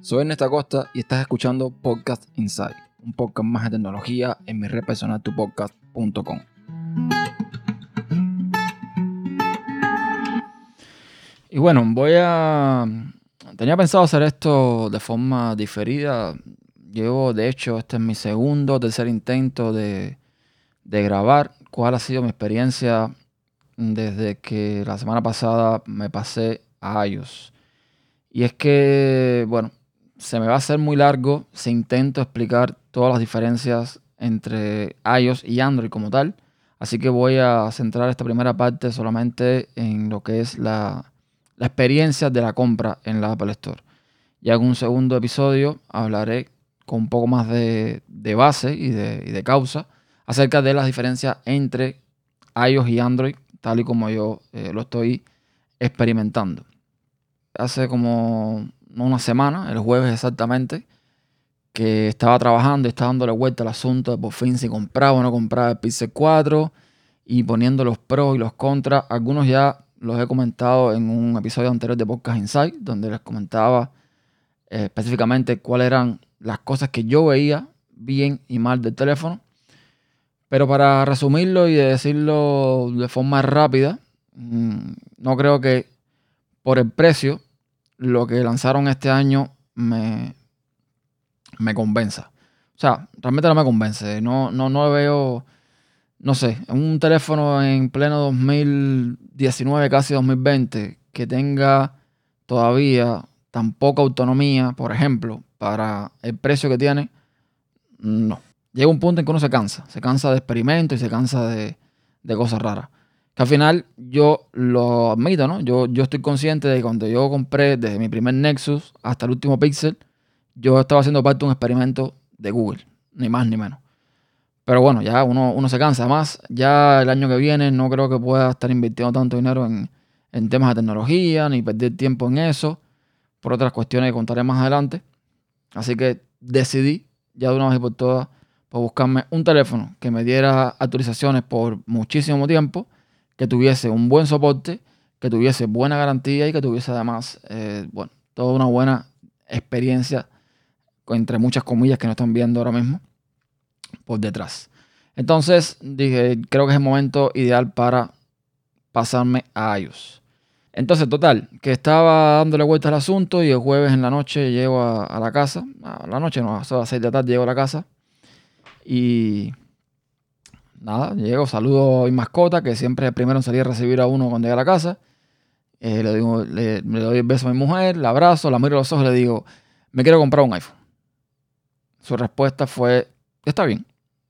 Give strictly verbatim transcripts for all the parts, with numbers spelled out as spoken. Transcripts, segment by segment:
Soy Ernesto Acosta y estás escuchando Podcast Inside, un podcast más de tecnología en mi red personal tu podcast punto com. Y bueno, voy a... Tenía pensado hacer esto de forma diferida. Llevo, de hecho, este es mi segundo o tercer intento de, de grabar. ¿Cuál ha sido mi experiencia desde que la semana pasada me pasé a iOS? Y es que, bueno, se me va a hacer muy largo si intento explicar todas las diferencias entre iOS y Android como tal. Así que voy a centrar esta primera parte solamente en lo que es la, la experiencia de la compra en la Apple Store. Ya en un segundo episodio hablaré con un poco más de, de base y de, y de causa acerca de las diferencias entre iOS y Android, tal y como yo eh, lo estoy experimentando. Hace como una semana, el jueves exactamente, que estaba trabajando y estaba dándole vuelta al asunto de por fin si compraba o no compraba el Pixel cuatro y poniendo los pros y los contras. Algunos ya los he comentado en un episodio anterior de Podcast Insight, donde les comentaba eh, específicamente cuáles eran las cosas que yo veía bien y mal del teléfono. Pero para resumirlo y decirlo de forma rápida, mmm, no creo que por el precio lo que lanzaron este año me, me convenza. O sea, realmente no me convence. No, no, no veo, no sé, un teléfono en pleno dos mil diecinueve, casi dos mil veinte, que tenga todavía tan poca autonomía, por ejemplo, para el precio que tiene. No. Llega un punto en que uno se cansa. Se cansa de experimentos y se cansa de, de cosas raras. Que al final yo lo admito, ¿no? Yo, yo estoy consciente de que cuando yo compré desde mi primer Nexus hasta el último Pixel, yo estaba haciendo parte de un experimento de Google, ni más ni menos. Pero bueno, ya uno, uno se cansa. Además, ya el año que viene no creo que pueda estar invirtiendo tanto dinero en, en temas de tecnología, ni perder tiempo en eso, por otras cuestiones que contaré más adelante. Así que decidí, ya de una vez y por todas, pues buscarme un teléfono que me diera actualizaciones por muchísimo tiempo, que tuviese un buen soporte, que tuviese buena garantía y que tuviese además, eh, bueno, toda una buena experiencia, entre muchas comillas que no están viendo ahora mismo, por detrás. Entonces dije, creo que es el momento ideal para pasarme a iOS. Entonces, total, que estaba dándole vueltas al asunto y el jueves en la noche llego a, a la casa. A la noche no, a las seis de la tarde llego a la casa. Y nada, llego, saludo a mi mascota, que siempre es el primero en salir a recibir a uno cuando llega a la casa. Eh, le, digo, le, le doy el beso a mi mujer, la abrazo, la miro a los ojos y le digo, me quiero comprar un iPhone. Su respuesta fue, está bien.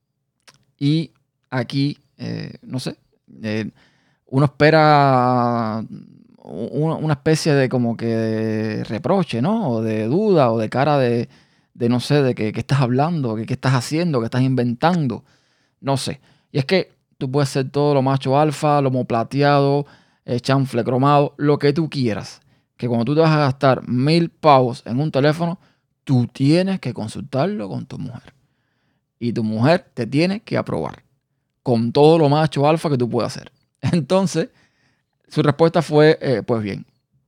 Y aquí, eh, no sé, eh, uno espera una, una especie de como que de reproche, ¿no? O de duda, o de cara de, de no sé, de qué estás hablando, qué estás haciendo, qué estás inventando. No sé. Y es que tú puedes ser todo lo macho alfa, lomo plateado, eh, chanfle cromado, lo que tú quieras. Que cuando tú te vas a gastar mil pavos en un teléfono, tú tienes que consultarlo con tu mujer. Y tu mujer te tiene que aprobar. Con todo lo macho alfa que tú puedas hacer. Entonces, su respuesta fue, eh, pues bien.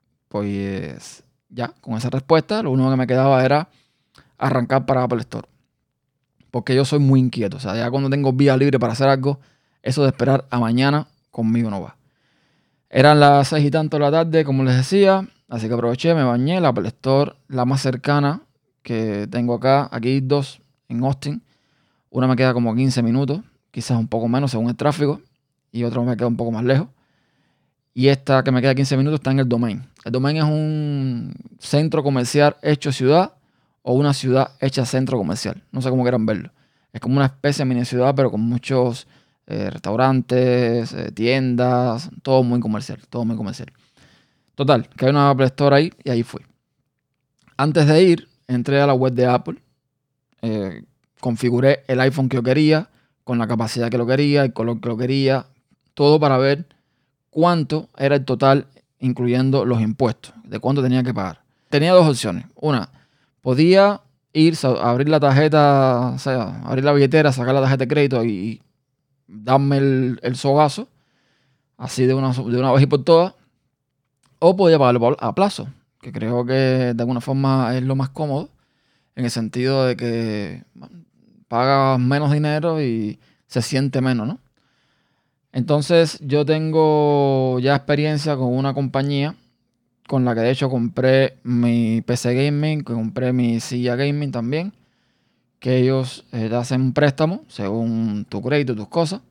Pues ya, con esa respuesta, lo único que me quedaba era arrancar para Apple Store. Porque yo soy muy inquieto. O sea, ya cuando tengo vía libre para hacer algo, eso de esperar a mañana conmigo no va. Eran las seis y tanto de la tarde, como les decía. Así que aproveché, me bañé. La Apple Store, la más cercana que tengo acá. Aquí hay dos en Austin. Una me queda como quince minutos, quizás un poco menos según el tráfico. Y otra me queda un poco más lejos. Y esta que me queda quince minutos está en el Domain. El Domain es un centro comercial hecho ciudad o una ciudad hecha centro comercial. No sé cómo quieran verlo. Es como una especie de mini ciudad, pero con muchos eh, restaurantes, eh, tiendas, todo muy comercial, todo muy comercial. Total, que hay una Apple Store ahí y ahí fui. Antes de ir, entré a la web de Apple, eh, configuré el iPhone que yo quería, con la capacidad que lo quería, el color que lo quería, todo para ver cuánto era el total, incluyendo los impuestos, de cuánto tenía que pagar. Tenía dos opciones. Una, podía ir a abrir la tarjeta, o sea, abrir la billetera, sacar la tarjeta de crédito y darme el, el sogazo, así de una, de una vez y por todas, o podía pagarlo a plazo, que creo que de alguna forma es lo más cómodo, en el sentido de que bueno, pagas menos dinero y se siente menos, ¿no? Entonces yo tengo ya experiencia con una compañía con la que de hecho compré mi P C Gaming, que compré mi silla gaming también, que ellos eh, te hacen un préstamo según tu crédito, tus cosas,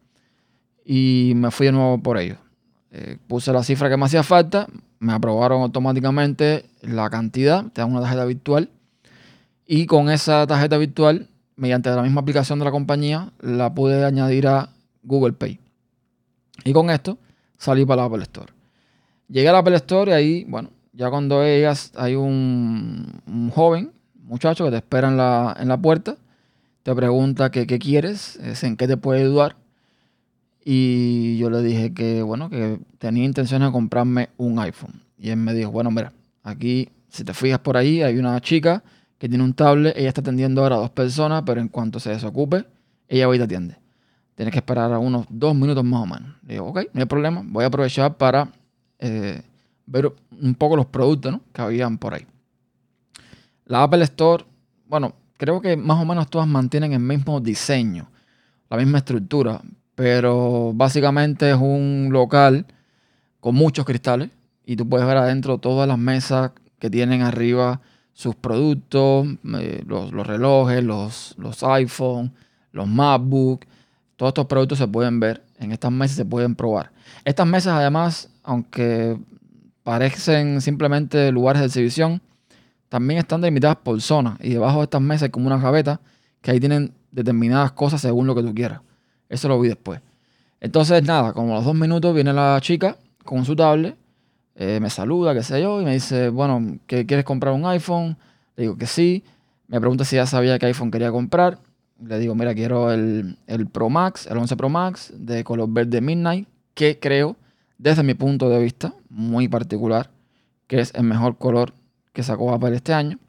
y me fui de nuevo por ellos. Eh, puse la cifra que me hacía falta, me aprobaron automáticamente la cantidad, te dan una tarjeta virtual, y con esa tarjeta virtual, mediante la misma aplicación de la compañía, la pude añadir a Google Pay. Y con esto salí para la Apple Store. Llegué a la Apple Store y ahí, bueno, ya cuando ellas hay un, un joven, muchacho que te espera en la, en la puerta, te pregunta que qué quieres, es en qué te puede ayudar. Y yo le dije que, bueno, que tenía intención de comprarme un iPhone. Y él me dijo, bueno, mira, aquí, si te fijas por ahí, hay una chica que tiene un tablet, ella está atendiendo ahora a dos personas, pero en cuanto se desocupe, ella va y te atiende. Tienes que esperar a unos dos minutos más o menos. Le digo, ok, no hay problema, voy a aprovechar para eh, ver un poco los productos, ¿no?, que habían por ahí. La Apple Store, bueno, creo que más o menos todas mantienen el mismo diseño, la misma estructura, pero básicamente es un local con muchos cristales y tú puedes ver adentro todas las mesas que tienen arriba sus productos, eh, los, los relojes, los, los iPhone, los MacBook. Todos estos productos se pueden ver en estas mesas, se pueden probar. Estas mesas además, aunque parecen simplemente lugares de exhibición, también están delimitadas por zonas y debajo de estas mesas hay como una gaveta que ahí tienen determinadas cosas según lo que tú quieras. Eso lo vi después. Entonces, nada, como a los dos minutos viene la chica con su tablet, eh, me saluda, qué sé yo, y me dice, bueno, ¿qué, ¿quieres comprar un iPhone? Le digo que sí. Me pregunta si ya sabía qué iPhone quería comprar. Le digo, mira, quiero el, el Pro Max, el once Pro Max de color verde Midnight, que creo, desde mi punto de vista muy particular, que es el mejor color que sacó Apple este año.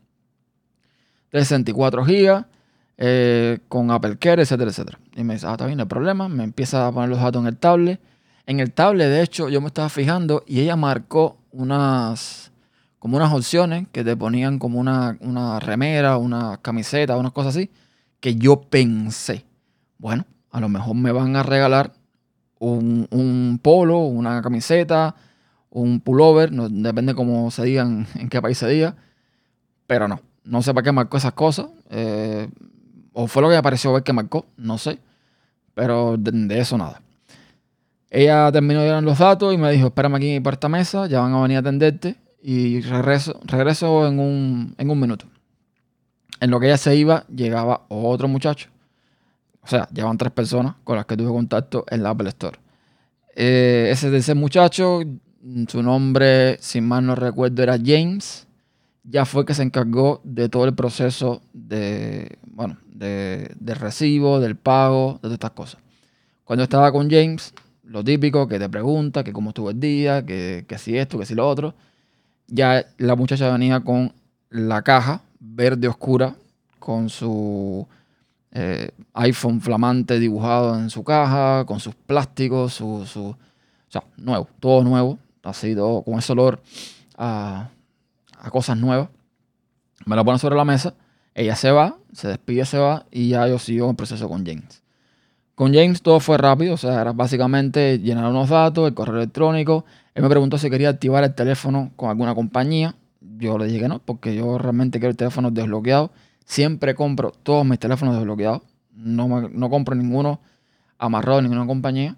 De sesenta y cuatro gigas, eh, con Apple Care, etcétera, etcétera. Y me dice, ah, está bien, no hay problema. Me empieza a poner los datos en el tablet. En el tablet, de hecho, yo me estaba fijando y ella marcó unas, como unas opciones que te ponían como una, una remera, una camiseta, unas cosas así, que yo pensé, bueno, a lo mejor me van a regalar un, un polo, una camiseta, un pullover, no, depende cómo se digan, en qué país se diga, pero no, no sé para qué marcó esas cosas, eh, o fue lo que me pareció ver que marcó, no sé, pero de, de eso nada. Ella terminó de dar los datos y me dijo, espérame aquí por esta mesa, ya van a venir a atenderte y regreso, regreso en un, en un minuto. En lo que ella se iba, llegaba otro muchacho. O sea, llevan tres personas con las que tuve contacto en la Apple Store. Eh, ese de ese muchacho, su nombre, si mal no recuerdo, era James. Ya fue que se encargó de todo el proceso de, bueno, de, del recibo, del pago, de todas estas cosas. Cuando estaba con James, lo típico, que te pregunta, que cómo estuvo el día, que, que si esto, que si lo otro. Ya la muchacha venía con la caja verde oscura, con su eh, iPhone flamante dibujado en su caja, con sus plásticos, su, su, o sea, nuevo, todo nuevo, así todo con ese olor a, a cosas nuevas. Me lo pone sobre la mesa, ella se va, se despide, se va y ya yo sigo el proceso con James. Con James todo fue rápido, o sea, era básicamente llenar unos datos, el correo electrónico. Él me preguntó si quería activar el teléfono con alguna compañía. Yo le dije que no, porque yo realmente quiero el teléfono desbloqueado. Siempre compro todos mis teléfonos desbloqueados. No, me, no compro ninguno amarrado en ninguna compañía.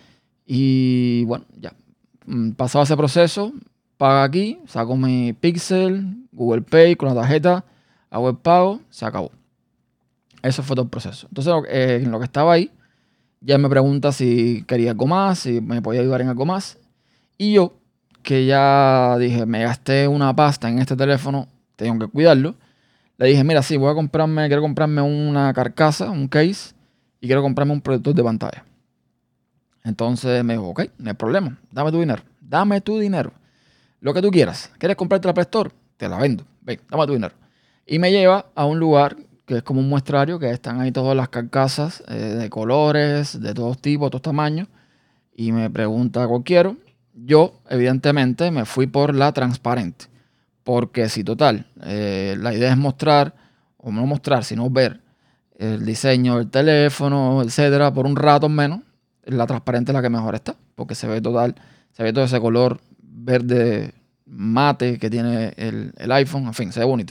Y bueno, ya. Pasado ese proceso, pago aquí, saco mi Pixel, Google Pay con la tarjeta, hago el pago, se acabó. Eso fue todo el proceso. Entonces, eh, en lo que estaba ahí, ya me pregunta si quería algo más, si me podía ayudar en algo más. Y yo, que ya dije, me gasté una pasta en este teléfono, tengo que cuidarlo. Le dije, mira, sí, voy a comprarme, quiero comprarme una carcasa, un case, y quiero comprarme un protector de pantalla. Entonces me dijo, ok, no hay problema, dame tu dinero, dame tu dinero. Lo que tú quieras. ¿Quieres comprarte la Play Store? Te la vendo. Ven, dame tu dinero. Y me lleva a un lugar que es como un muestrario, que están ahí todas las carcasas eh, de colores, de todos tipos, todos tamaños. Y me pregunta cuál quiero. Yo, evidentemente, me fui por la transparente. Porque si total, eh, la idea es mostrar, o no mostrar, sino ver el diseño del teléfono, etcétera, por un rato menos, la transparente es la que mejor está, porque se ve total, se ve todo ese color verde mate que tiene el, el iPhone, en fin, se ve bonito.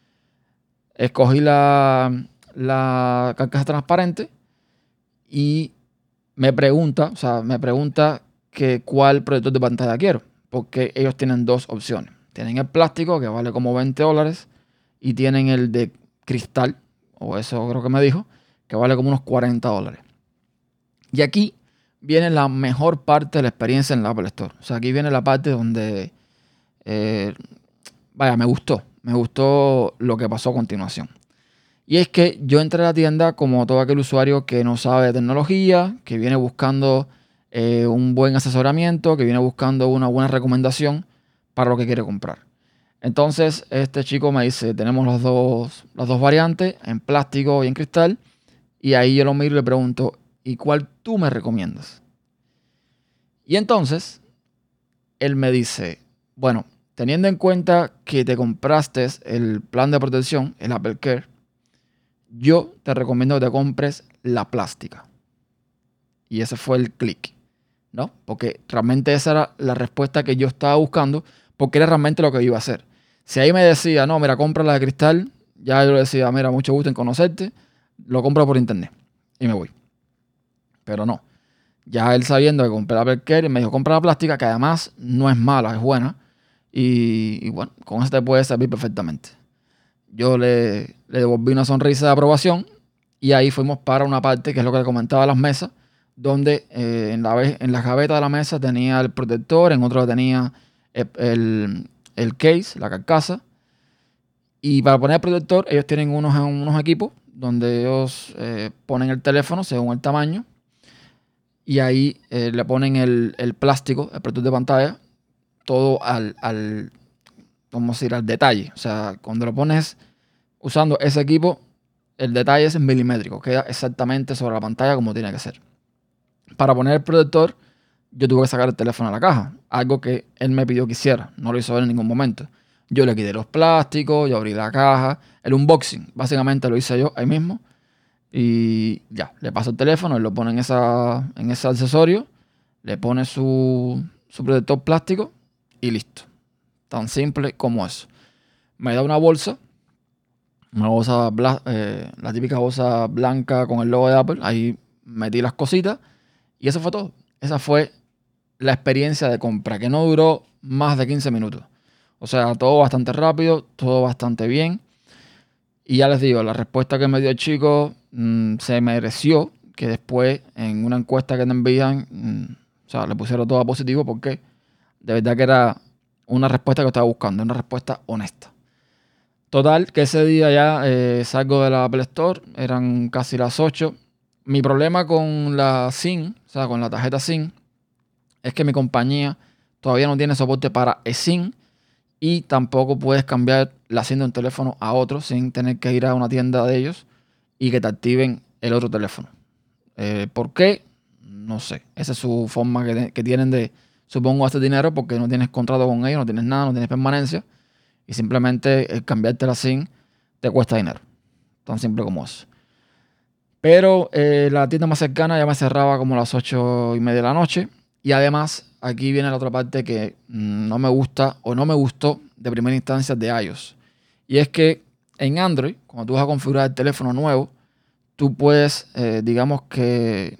Escogí la, la carcasa transparente y me pregunta, o sea, me pregunta que cuál protector de pantalla quiero, porque ellos tienen dos opciones. Tienen el plástico, que vale como veinte dólares, y tienen el de cristal, o eso creo que me dijo, que vale como unos cuarenta dólares. Y aquí viene la mejor parte de la experiencia en la Apple Store. O sea, aquí viene la parte donde, eh, vaya, me gustó. Me gustó lo que pasó a continuación. Y es que yo entré a la tienda como todo aquel usuario que no sabe de tecnología, que viene buscando eh, un buen asesoramiento, que viene buscando una buena recomendación para lo que quiere comprar. Entonces este chico me dice, tenemos los dos, las dos variantes, en plástico y en cristal. Y ahí yo lo miro y le pregunto, ¿y cuál tú me recomiendas? Y entonces él me dice, bueno, teniendo en cuenta que te compraste el plan de protección, el Apple Care, yo te recomiendo que te compres la plástica. Y ese fue el clic, ¿no? Porque realmente esa era la respuesta que yo estaba buscando, porque era realmente lo que iba a hacer. Si ahí me decía, no, mira, compra la de cristal, ya yo le decía, mira, mucho gusto en conocerte, lo compro por internet y me voy. Pero no. Ya él sabiendo que compré la Apple Care, me dijo, compra la plástica, que además no es mala, es buena. Y, y bueno, con eso te puede servir perfectamente. Yo le, le devolví una sonrisa de aprobación y ahí fuimos para una parte que es lo que le comentaba, las mesas, donde eh, en, la, en la gaveta de la mesa tenía el protector, en otro tenía el, el, el case, la carcasa. Y para poner el protector, ellos tienen unos, unos equipos donde ellos eh, ponen el teléfono según el tamaño y ahí eh, le ponen el, el plástico, el protector de pantalla, todo al, al, vamos a decir, al detalle. O sea, cuando lo pones usando ese equipo, el detalle es milimétrico, queda exactamente sobre la pantalla como tiene que ser. Para poner el protector, yo tuve que sacar el teléfono a la caja, algo que él me pidió que hiciera, no lo hizo él en ningún momento. Yo le quité los plásticos, yo abrí la caja, el unboxing, básicamente lo hice yo ahí mismo. Y ya, le paso el teléfono, él lo pone en, esa, en ese accesorio, le pone su, su protector plástico y listo. Tan simple como eso. Me da una bolsa, una bolsa, eh, la típica bolsa blanca con el logo de Apple. Ahí metí las cositas y eso fue todo. Esa fue la experiencia de compra, que no duró más de quince minutos. O sea, todo bastante rápido, todo bastante bien. Y ya les digo, la respuesta que me dio el chico mmm, se mereció que después en una encuesta que te envían, mmm, o sea, le pusieron todo a positivo porque de verdad que era una respuesta que estaba buscando, una respuesta honesta. Total, que ese día ya eh, salgo de la Apple Store, eran casi las ocho. Mi problema con la SIM, o sea, con la tarjeta SIM, es que mi compañía todavía no tiene soporte para eSIM y tampoco puedes cambiar la SIM de un teléfono a otro sin tener que ir a una tienda de ellos y que te activen el otro teléfono. Eh, ¿Por qué? No sé. Esa es su forma que, de, que tienen de, supongo, hacer dinero porque no tienes contrato con ellos, no tienes nada, no tienes permanencia y simplemente el cambiarte la SIM te cuesta dinero. Tan simple como eso. Pero eh, la tienda más cercana ya me cerraba como a las ocho y media de la noche. Y además, aquí viene la otra parte que mmm, no me gusta o no me gustó de primera instancia de iOS. Y es que en Android, cuando tú vas a configurar el teléfono nuevo, tú puedes, eh, digamos que,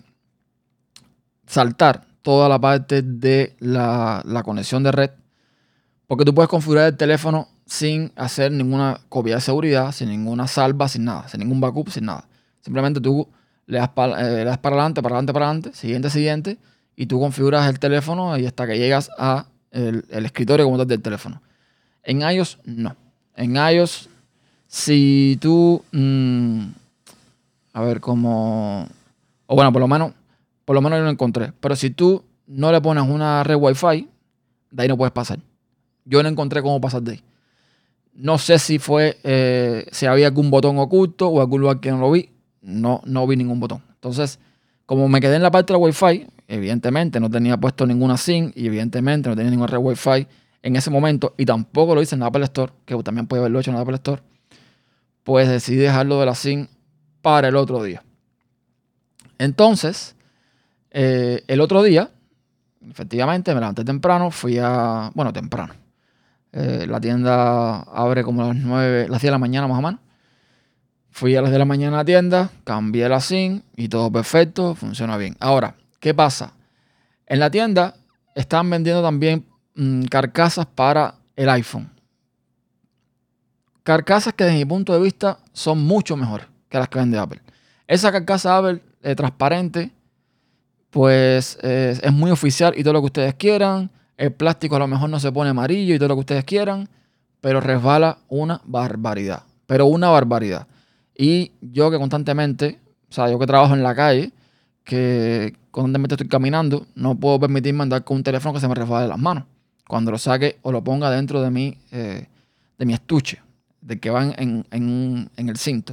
saltar toda la parte de la, la conexión de red. Porque tú puedes configurar el teléfono sin hacer ninguna copia de seguridad, sin ninguna salva, sin nada, sin ningún backup, sin nada. Simplemente tú le das, pa, eh, le das para adelante, para adelante, para adelante, siguiente, siguiente, y tú configuras el teléfono y hasta que llegas a el, el escritorio como tal del teléfono. En iOS, no. En iOS, si tú, mmm, a ver cómo, o bueno, por lo menos, por lo menos yo lo encontré. Pero si tú no le pones una red Wi-Fi, de ahí no puedes pasar. Yo no encontré cómo pasar de ahí. No sé si fue, eh, si había algún botón oculto o algún lugar que no lo vi. No, no vi ningún botón. Entonces, como me quedé en la parte de la Wi-Fi, evidentemente no tenía puesto ninguna SIM y evidentemente no tenía ninguna red Wi-Fi en ese momento, y tampoco lo hice en la Apple Store, que también puede haberlo hecho en la Apple Store, pues decidí dejarlo de la SIM para el otro día. Entonces, eh, el otro día, efectivamente, me levanté temprano, fui a... Bueno, temprano. Eh, la tienda abre como a las nueve, las diez de la mañana más o menos. Fui a las diez de la mañana a la tienda, cambié la SIM y todo perfecto, funciona bien. Ahora, ¿qué pasa? En la tienda están vendiendo también mmm, carcasas para el iPhone. Carcasas que desde mi punto de vista son mucho mejores que las que vende Apple. Esa carcasa Apple eh, transparente, pues eh, es muy oficial y todo lo que ustedes quieran. El plástico a lo mejor no se pone amarillo y todo lo que ustedes quieran, pero resbala una barbaridad. Pero una barbaridad. Y yo que constantemente, o sea, yo que trabajo en la calle, que constantemente estoy caminando, no puedo permitirme andar con un teléfono que se me resbale de las manos. Cuando lo saque o lo ponga dentro de mi, eh, de mi estuche, de que van en, en, en el cinto.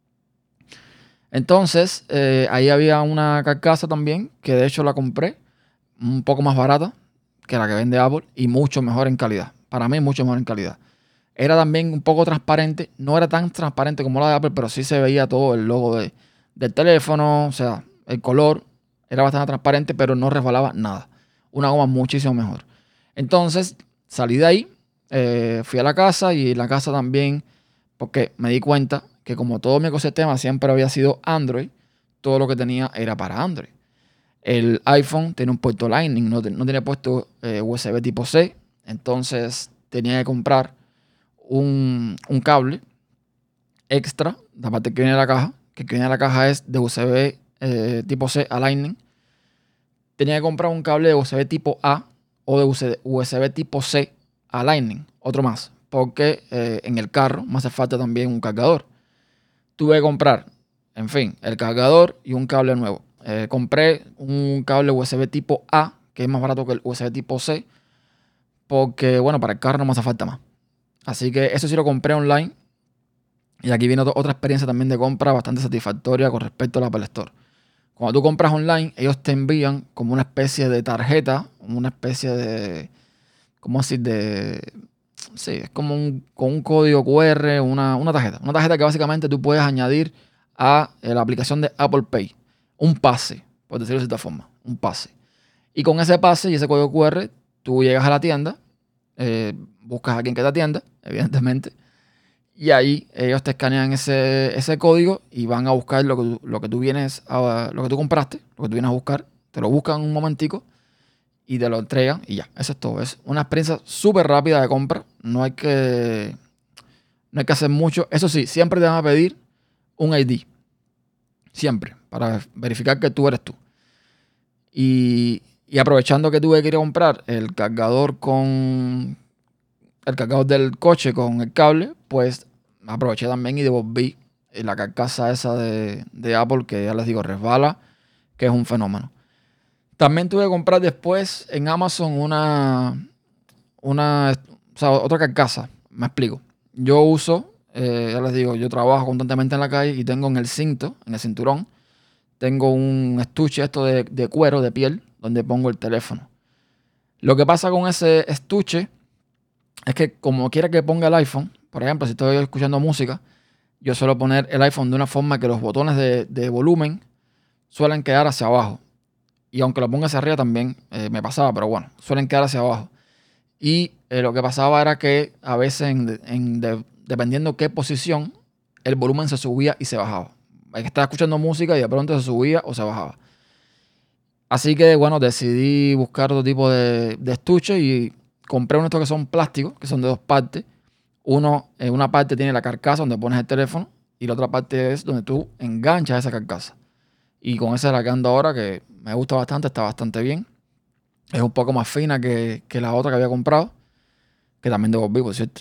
Entonces, eh, ahí había una carcasa también, que de hecho la compré un poco más barata que la que vende Apple y mucho mejor en calidad. Para mí, mucho mejor en calidad. Era también un poco transparente, no era tan transparente como la de Apple, pero sí se veía todo el logo de, del teléfono, o sea, el color era bastante transparente, pero no resbalaba nada. Una goma muchísimo mejor. Entonces, salí de ahí, eh, fui a la casa y en la casa también, porque me di cuenta que como todo mi ecosistema siempre había sido Android, todo lo que tenía era para Android. El iPhone tiene un puerto Lightning, no, no tiene puesto eh, U S B tipo C, entonces tenía que comprar un, un cable extra, la parte que viene de la caja, que viene de la caja es de U S B eh, tipo C a Lightning. Tenía que comprar un cable de U S B tipo A o de U S B tipo C a Lightning, otro más, porque eh, en el carro me hace falta también un cargador. Tuve que comprar, en fin, el cargador y un cable nuevo. Eh, compré un cable U S B tipo A, que es más barato que el U S B tipo C, porque, bueno, para el carro no me hace falta más. Así que eso sí lo compré online. Y aquí viene otra experiencia también de compra bastante satisfactoria con respecto a la Apple Store. Cuando tú compras online, ellos te envían como una especie de tarjeta, una especie de, ¿cómo decir? De, sí, es como un, con un código Q R, una, una tarjeta. Una tarjeta que básicamente tú puedes añadir a la aplicación de Apple Pay. Un pase, por decirlo de cierta forma, un pase. Y con ese pase y ese código Q R, tú llegas a la tienda, eh, buscas a quien que te atienda, evidentemente, y ahí ellos te escanean ese, ese código y van a buscar lo que, tú, lo que tú vienes a, lo que tú compraste, lo que tú vienes a buscar, te lo buscan un momentico y te lo entregan y ya, eso es todo. Es una experiencia súper rápida de compra, no hay que, no hay que hacer mucho. Eso sí, siempre te van a pedir un I D, siempre, para verificar que tú eres tú. Y, y aprovechando que tuve que ir a comprar el cargador con el cargador del coche con el cable, pues aproveché también y devolví la carcasa esa de, de Apple, que ya les digo, resbala, que es un fenómeno. También tuve que comprar después en Amazon una, una o sea, otra carcasa. Me explico. Yo uso, eh, ya les digo, yo trabajo constantemente en la calle y tengo en el cinto, en el cinturón, tengo un estuche esto de, de cuero, de piel, donde pongo el teléfono. Lo que pasa con ese estuche es que como quiera que ponga el iPhone, por ejemplo, si estoy escuchando música, yo suelo poner el iPhone de una forma que los botones de, de volumen suelen quedar hacia abajo. Y aunque lo ponga hacia arriba también eh, me pasaba, pero bueno, suelen quedar hacia abajo. Y eh, lo que pasaba era que a veces, en, en de, dependiendo qué posición, el volumen se subía y se bajaba. Hay que estar escuchando música y de pronto se subía o se bajaba. Así que, bueno, decidí buscar otro tipo de, de estuche y compré unos que son plásticos, que son de dos partes. Uno, en una parte tiene la carcasa donde pones el teléfono y la otra parte es donde tú enganchas esa carcasa. Y con esa es la que ando ahora, que me gusta bastante, está bastante bien. Es un poco más fina que, que la otra que había comprado, que también devolví, por cierto.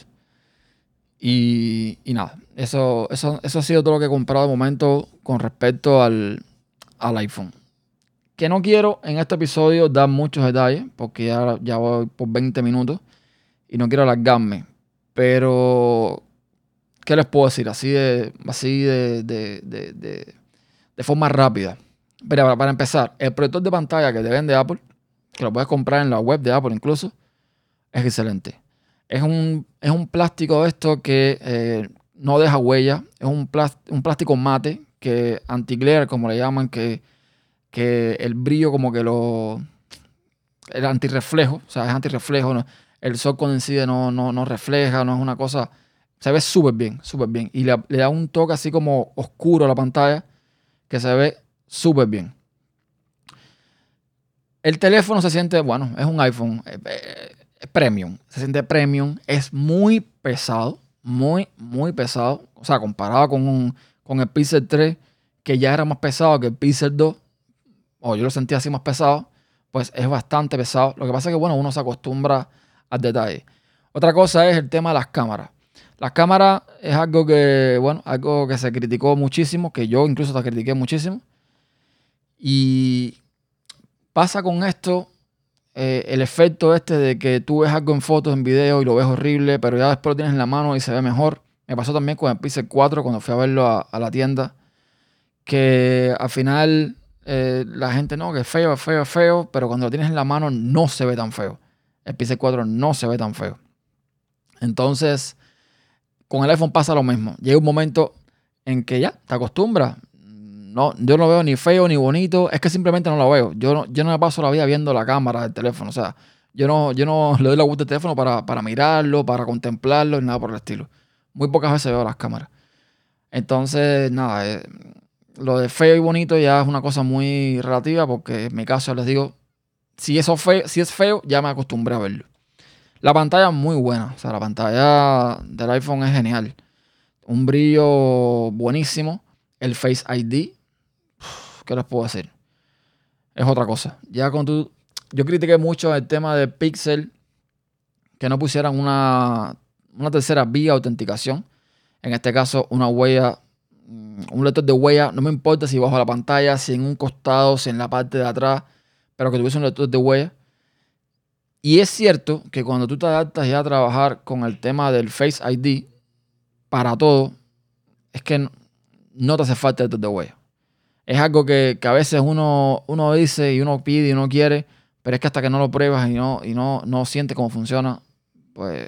Y, y nada, eso, eso, eso ha sido todo lo que he comprado de momento con respecto al, al iPhone. Que no quiero en este episodio dar muchos detalles, porque ya, ya voy por veinte minutos y no quiero alargarme. Pero, ¿qué les puedo decir? Así de, así de, de, de, de, de forma rápida. Pero para, para empezar, el protector de pantalla que te vende Apple, que lo puedes comprar en la web de Apple incluso, es excelente. Es un, es un plástico esto que eh, no deja huella. Es un, plast, un plástico mate, que anti-glare, como le llaman, que, que el brillo como que lo... El antirreflejo, o sea, es antirreflejo. ¿No? El sol cuando incide no, no, no refleja, no es una cosa... Se ve súper bien, súper bien. Y le, le da un toque así como oscuro a la pantalla que se ve súper bien. El teléfono se siente, bueno, es un iPhone eh, eh, premium. Se siente premium. Es muy pesado, muy, muy pesado. O sea, comparado con, un, con el Pixel tres, que ya era más pesado que el Pixel dos, o yo lo sentía así más pesado, pues es bastante pesado. Lo que pasa es que, bueno, uno se acostumbra al detalle. Otra cosa es el tema de las cámaras. Las cámaras es algo que, bueno, algo que se criticó muchísimo, que yo incluso te critiqué muchísimo. Y pasa con esto eh, el efecto este de que tú ves algo en fotos, en video y lo ves horrible, pero ya después lo tienes en la mano y se ve mejor. Me pasó también con el Pixel cuatro cuando fui a verlo a, a la tienda, que al final eh, la gente no, que es feo, es feo, es feo, pero cuando lo tienes en la mano no se ve tan feo. El Pixel cuatro no se ve tan feo. Entonces, con el iPhone pasa lo mismo. Llega un momento en que ya te acostumbras. No, yo no lo veo ni feo ni bonito. Es que simplemente no lo veo. Yo no, yo no me paso la vida viendo la cámara del teléfono. O sea, yo no, yo no le doy la vuelta al teléfono para, para mirarlo, para contemplarlo, ni nada por el estilo. Muy pocas veces veo las cámaras. Entonces, nada, eh, lo de feo y bonito ya es una cosa muy relativa, porque en mi caso les digo, si, eso feo, si es feo, ya me acostumbré a verlo. La pantalla es muy buena. O sea, la pantalla del iPhone es genial. Un brillo buenísimo. El Face I D, ¿qué les puedo decir? Es otra cosa. Ya con tu, yo critiqué mucho el tema de Pixel, que no pusieran una, una tercera vía de autenticación. En este caso, una huella, un lector de huella. No me importa si bajo la pantalla, si en un costado, si en la parte de atrás, pero que tuviese un lector de huella. Y es cierto que cuando tú te adaptas ya a trabajar con el tema del Face I D para todo, es que no, no te hace falta el lector de huella. Es algo que, que a veces uno, uno dice y uno pide y uno quiere, pero es que hasta que no lo pruebas y no, y no, no sientes cómo funciona, pues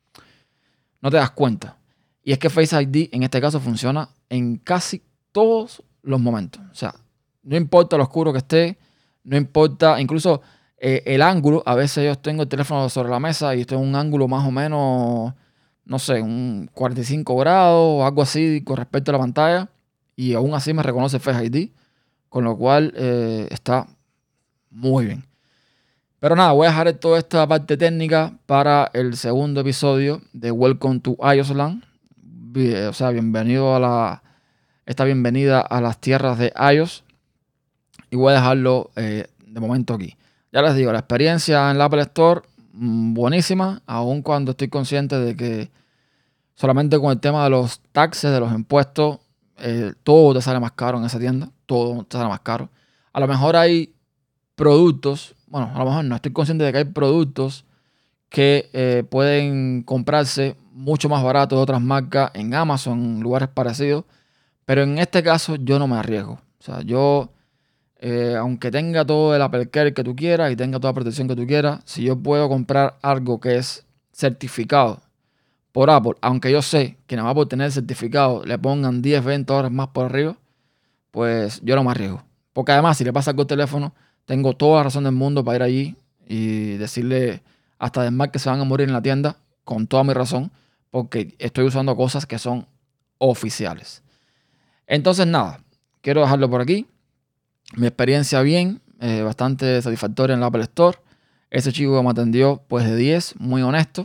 no te das cuenta. Y es que Face I D en este caso funciona en casi todos los momentos. O sea, no importa lo oscuro que esté, no importa, incluso eh, el ángulo. A veces yo tengo el teléfono sobre la mesa y estoy en un ángulo más o menos, no sé, un cuarenta y cinco grados o algo así con respecto a la pantalla. Y aún así me reconoce Face I D, con lo cual eh, está muy bien. Pero nada, voy a dejar toda esta parte técnica para el segundo episodio de Welcome to iOSland. O sea, bienvenido a la, esta bienvenida a las tierras de iOS. Y voy a dejarlo eh, de momento aquí. Ya les digo, la experiencia en la Apple Store, mmm, buenísima, aun cuando estoy consciente de que solamente con el tema de los taxes, de los impuestos, eh, todo te sale más caro en esa tienda. Todo te sale más caro. A lo mejor hay productos, bueno, a lo mejor no, estoy consciente de que hay productos que eh, pueden comprarse mucho más barato de otras marcas en Amazon, en lugares parecidos, pero en este caso yo no me arriesgo. O sea, yo, eh, aunque tenga todo el Apple Care que tú quieras y tenga toda la protección que tú quieras, si yo puedo comprar algo que es certificado por Apple, aunque yo sé que nada más por tener el certificado le pongan diez, veinte horas más por arriba, pues yo no me arriesgo. Porque además, si le pasa algo al teléfono, tengo toda la razón del mundo para ir allí y decirle hasta demás que se van a morir en la tienda, con toda mi razón, porque estoy usando cosas que son oficiales. Entonces, nada, quiero dejarlo por aquí. Mi experiencia bien, eh, bastante satisfactoria en la Apple Store. Ese chico que me atendió, pues de diez, muy honesto.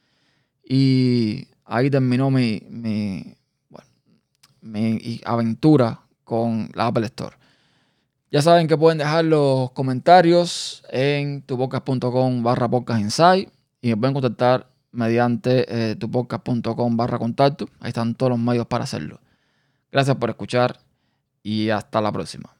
Y ahí terminó mi, mi, bueno, mi aventura con la Apple Store. Ya saben que pueden dejar los comentarios en tupodcast.com barra podcast insight y me pueden contactar mediante eh, tupodcast.com barra contacto. Ahí están todos los medios para hacerlo. Gracias por escuchar y hasta la próxima.